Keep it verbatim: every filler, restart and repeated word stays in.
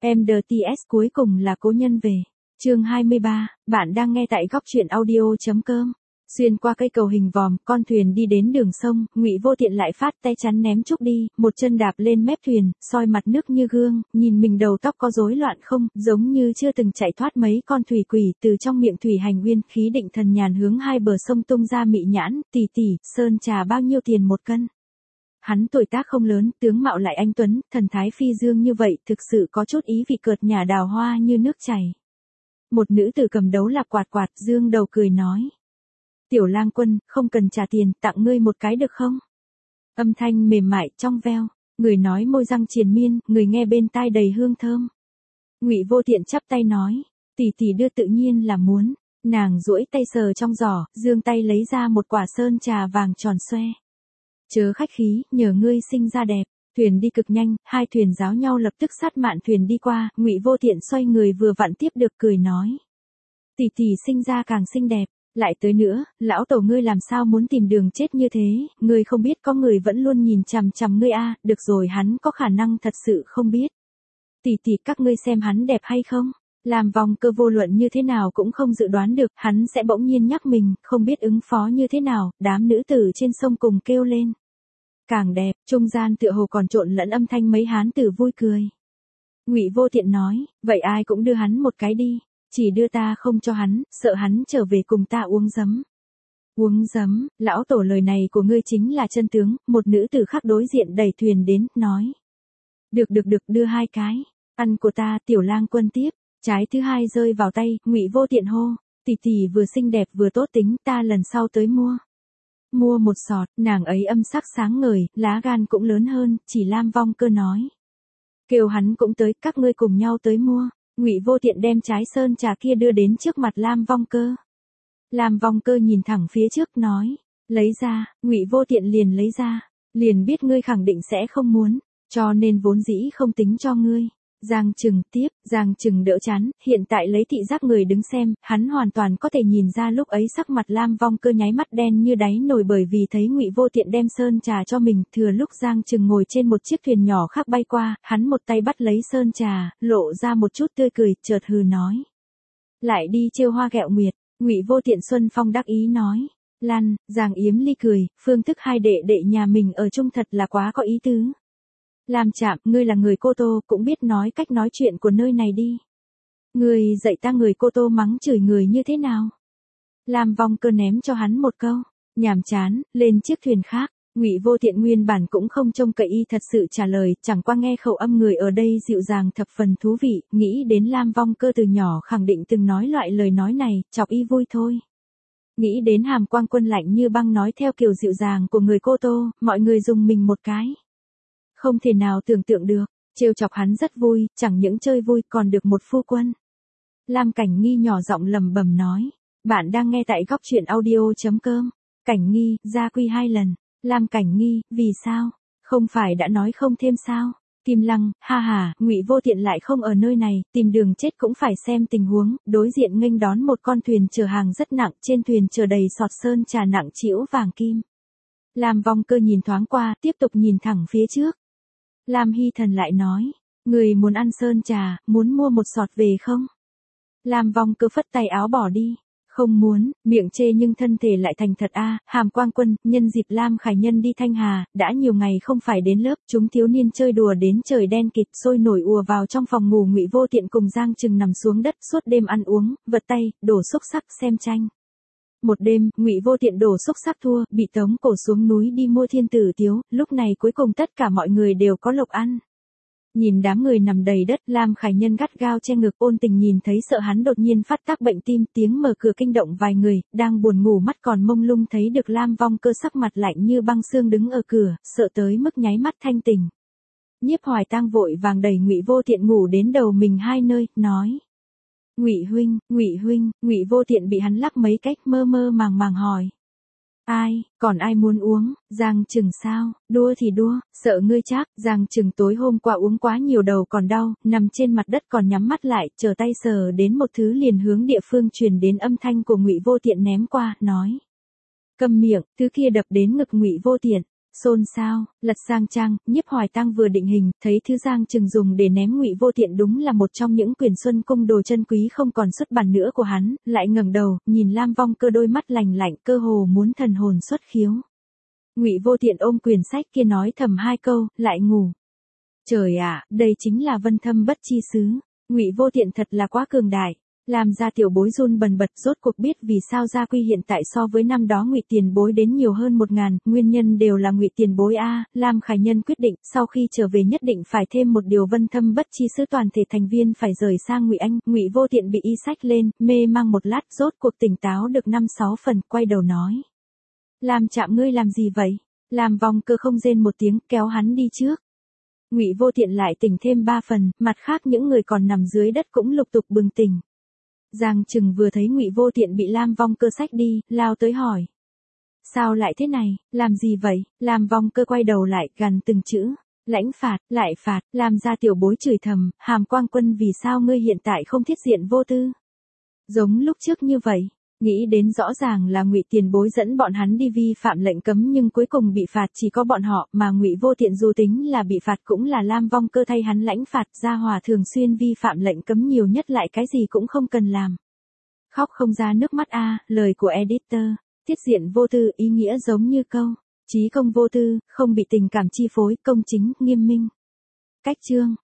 em đê tê ét cuối cùng là cố nhân về. Chương hai mươi ba, bạn đang nghe tại góc truyện audio chấm com. Xuyên qua cây cầu hình vòm, con thuyền đi đến đường sông, Ngụy Vô Tiện lại phát tay chắn ném Trúc đi, một chân đạp lên mép thuyền, soi mặt nước như gương, nhìn mình đầu tóc có rối loạn không, giống như chưa từng chạy thoát mấy con thủy quỷ, từ trong miệng thủy hành nguyên, khí định thần nhàn hướng hai bờ sông tung ra mị nhãn, tỷ tỷ, sơn trà bao nhiêu tiền một cân? Hắn tuổi tác không lớn, tướng mạo lại anh tuấn, thần thái phi dương như vậy, thực sự có chút ý vị cợt nhả đào hoa như nước chảy. Một nữ tử cầm đấu lạp quạt quạt, dương đầu cười nói. Tiểu lang quân, không cần trả tiền, tặng ngươi một cái được không? Âm thanh mềm mại, trong veo, người nói môi răng triền miên, người nghe bên tai đầy hương thơm. Ngụy Vô Tiện chắp tay nói, tỷ tỷ đưa tự nhiên là muốn. Nàng duỗi tay sờ trong giỏ, giương tay lấy ra một quả sơn trà vàng tròn xoe. Chớ khách khí, nhờ ngươi sinh ra đẹp. Thuyền đi cực nhanh, hai thuyền giáo nhau lập tức sát mạn thuyền đi qua, Ngụy Vô Tiện xoay người vừa vặn tiếp được cười nói. Tỷ tỷ sinh ra càng xinh đẹp. Lại tới nữa, lão tổ ngươi làm sao muốn tìm đường chết như thế, ngươi không biết có người vẫn luôn nhìn chằm chằm ngươi a, được rồi hắn có khả năng thật sự không biết. Tỷ tỷ các ngươi xem hắn đẹp hay không? Làm vòng Cơ vô luận như thế nào cũng không dự đoán được, hắn sẽ bỗng nhiên nhắc mình, không biết ứng phó như thế nào, đám nữ tử trên sông cùng kêu lên. Càng đẹp, trung gian tựa hồ còn trộn lẫn âm thanh mấy hán tử vui cười. Ngụy Vô Tiện nói, vậy ai cũng đưa hắn một cái đi. Chỉ đưa ta không cho hắn, sợ hắn trở về cùng ta uống giấm. Uống giấm, lão tổ lời này của ngươi chính là chân tướng, một nữ tử khác đối diện đẩy thuyền đến, nói. Được được được đưa hai cái, ăn của ta tiểu lang quân tiếp, trái thứ hai rơi vào tay, Ngụy Vô Tiện hô, tỷ tỷ vừa xinh đẹp vừa tốt tính ta lần sau tới mua. Mua một sọt, nàng ấy âm sắc sáng ngời, lá gan cũng lớn hơn, chỉ Lam Vong Cơ nói. Kêu hắn cũng tới, các ngươi cùng nhau tới mua. Ngụy Vô Tiện đem trái sơn trà kia đưa đến trước mặt Lam Vong Cơ. Lam Vong Cơ nhìn thẳng phía trước nói, lấy ra, Ngụy Vô Tiện liền lấy ra, liền biết ngươi khẳng định sẽ không muốn, cho nên vốn dĩ không tính cho ngươi. Giang Trừng tiếp, Giang Trừng đỡ chán, hiện tại lấy thị giác người đứng xem, hắn hoàn toàn có thể nhìn ra lúc ấy sắc mặt Lam Vong Cơ nháy mắt đen như đáy nồi bởi vì thấy Ngụy Vô Tiện đem sơn trà cho mình, thừa lúc Giang Trừng ngồi trên một chiếc thuyền nhỏ khác bay qua, hắn một tay bắt lấy sơn trà, lộ ra một chút tươi cười, chợt hừ nói. Lại đi trêu hoa ghẹo nguyệt, Ngụy Vô Tiện xuân phong đắc ý nói. Lăn, Giang Yếm Ly cười, phương thức hai đệ đệ nhà mình ở chung thật là quá có ý tứ. Lam Trạm, ngươi là người Cô Tô, cũng biết nói cách nói chuyện của nơi này đi. Ngươi dạy ta người Cô Tô mắng chửi người như thế nào? Lam Vong Cơ ném cho hắn một câu, nhàm chán, lên chiếc thuyền khác. Ngụy Vô Tiện nguyên bản cũng không trông cậy y thật sự trả lời, chẳng qua nghe khẩu âm người ở đây dịu dàng thập phần thú vị, nghĩ đến Lam Vong Cơ từ nhỏ khẳng định từng nói loại lời nói này, chọc y vui thôi. Nghĩ đến Hàm Quang Quân lạnh như băng nói theo kiểu dịu dàng của người Cô Tô, mọi người dùng mình một cái. Không thể nào tưởng tượng được, trêu chọc hắn rất vui, chẳng những chơi vui còn được một phu quân. Lam Cảnh Nghi nhỏ giọng lẩm bẩm nói, bạn đang nghe tại góc truyện audio chấm com. Cảnh Nghi, gia quy hai lần. Lam Cảnh Nghi, vì sao? Không phải đã nói không thêm sao? Kim Lăng, ha ha, Ngụy Vô Tiện lại không ở nơi này, tìm đường chết cũng phải xem tình huống, đối diện nghênh đón một con thuyền chở hàng rất nặng, trên thuyền chở đầy sọt sơn trà nặng trĩu vàng kim. Lam Vong Cơ nhìn thoáng qua, tiếp tục nhìn thẳng phía trước. Lam Hy Thần lại nói, người muốn ăn sơn trà, muốn mua một sọt về không? Lam Vong Cơ phất tay áo bỏ đi, không muốn, miệng chê nhưng thân thể lại thành thật a. Hàm Quang Quân, nhân dịp Lam Khải Nhân đi Thanh Hà, đã nhiều ngày không phải đến lớp, chúng thiếu niên chơi đùa đến trời đen kịt, sôi nổi ùa vào trong phòng ngủ Ngụy Vô Tiện cùng Giang Trừng nằm xuống đất suốt đêm ăn uống, vật tay, đổ xúc sắc xem tranh. Một đêm, Ngụy Vô Tiện đổ xúc sắc thua, bị tống cổ xuống núi đi mua thiên tử tiếu, lúc này cuối cùng tất cả mọi người đều có lộc ăn. Nhìn đám người nằm đầy đất, Lam Khải Nhân gắt gao che ngực ôn tình nhìn thấy sợ hắn đột nhiên phát tác bệnh tim, tiếng mở cửa kinh động vài người, đang buồn ngủ mắt còn mông lung thấy được Lam Vong Cơ sắc mặt lạnh như băng xương đứng ở cửa, sợ tới mức nháy mắt thanh tỉnh. Nhiếp Hoài Tang vội vàng đẩy Ngụy Vô Tiện ngủ đến đầu mình hai nơi, nói. Ngụy huynh, Ngụy huynh, Ngụy Vô Tiện bị hắn lắc mấy cách mơ mơ màng màng hỏi. Ai, còn ai muốn uống, Giang Trừng sao, đua thì đua, sợ ngươi chắc, Giang Trừng tối hôm qua uống quá nhiều đầu còn đau, nằm trên mặt đất còn nhắm mắt lại, chờ tay sờ đến một thứ liền hướng địa phương truyền đến âm thanh của Ngụy Vô Tiện ném qua, nói. Câm miệng, thứ kia đập đến ngực Ngụy Vô Tiện, Xôn xao, lật sang trang, Nhiếp Hoài Tăng vừa định hình, thấy thứ Giang Trừng dùng để ném Ngụy Vô Tiện đúng là một trong những quyển Xuân Cung đồ chân quý không còn xuất bản nữa của hắn, lại ngẩng đầu, nhìn Lam Vong Cơ đôi mắt lành lạnh, cơ hồ muốn thần hồn xuất khiếu. Ngụy Vô Tiện ôm quyển sách kia nói thầm hai câu, lại ngủ. Trời ạ, đây chính là Vân Thâm Bất Chi Sứ. Ngụy Vô Tiện thật là quá cường đại. Làm ra tiểu bối run bần bật, rốt cuộc biết vì sao gia quy hiện tại so với năm đó Ngụy tiền bối đến nhiều hơn một ngàn, nguyên nhân đều là Ngụy tiền bối a. Lam Khải Nhân quyết định sau khi trở về nhất định phải thêm một điều Vân Thâm Bất Chi Sứ toàn thể thành viên phải rời sang Ngụy Anh. Ngụy Vô Tiện bị y sách lên, mê mang một lát, rốt cuộc tỉnh táo được năm sáu phần, quay đầu nói: Lam Trạm ngươi làm gì vậy? Lam Vong Cơ không rên một tiếng, kéo hắn đi trước. Ngụy Vô Tiện lại tỉnh thêm ba phần, mặt khác những người còn nằm dưới đất cũng lục tục bừng tỉnh. Giang Trừng vừa thấy Ngụy Vô Tiện bị Lam Vong Cơ xách đi, lao tới hỏi: Sao lại thế này, làm gì vậy? Lam Vong Cơ quay đầu lại, gằn từng chữ: Lãnh phạt, lại phạt. Làm ra tiểu bối chửi thầm: Hàm Quang Quân vì sao ngươi hiện tại không thiết diện vô tư? Giống lúc trước như vậy. Nghĩ đến rõ ràng là Ngụy tiền bối dẫn bọn hắn đi vi phạm lệnh cấm nhưng cuối cùng bị phạt chỉ có bọn họ, mà Ngụy Vô Tiện dù tính là bị phạt cũng là Lam Vong Cơ thay hắn lãnh phạt, gia hòa thường xuyên vi phạm lệnh cấm nhiều nhất lại cái gì cũng không cần làm. Khóc không ra nước mắt a, lời của editor. Tiết diện vô tư ý nghĩa giống như câu: Chí công vô tư, không bị tình cảm chi phối, công chính, nghiêm minh. Cách chương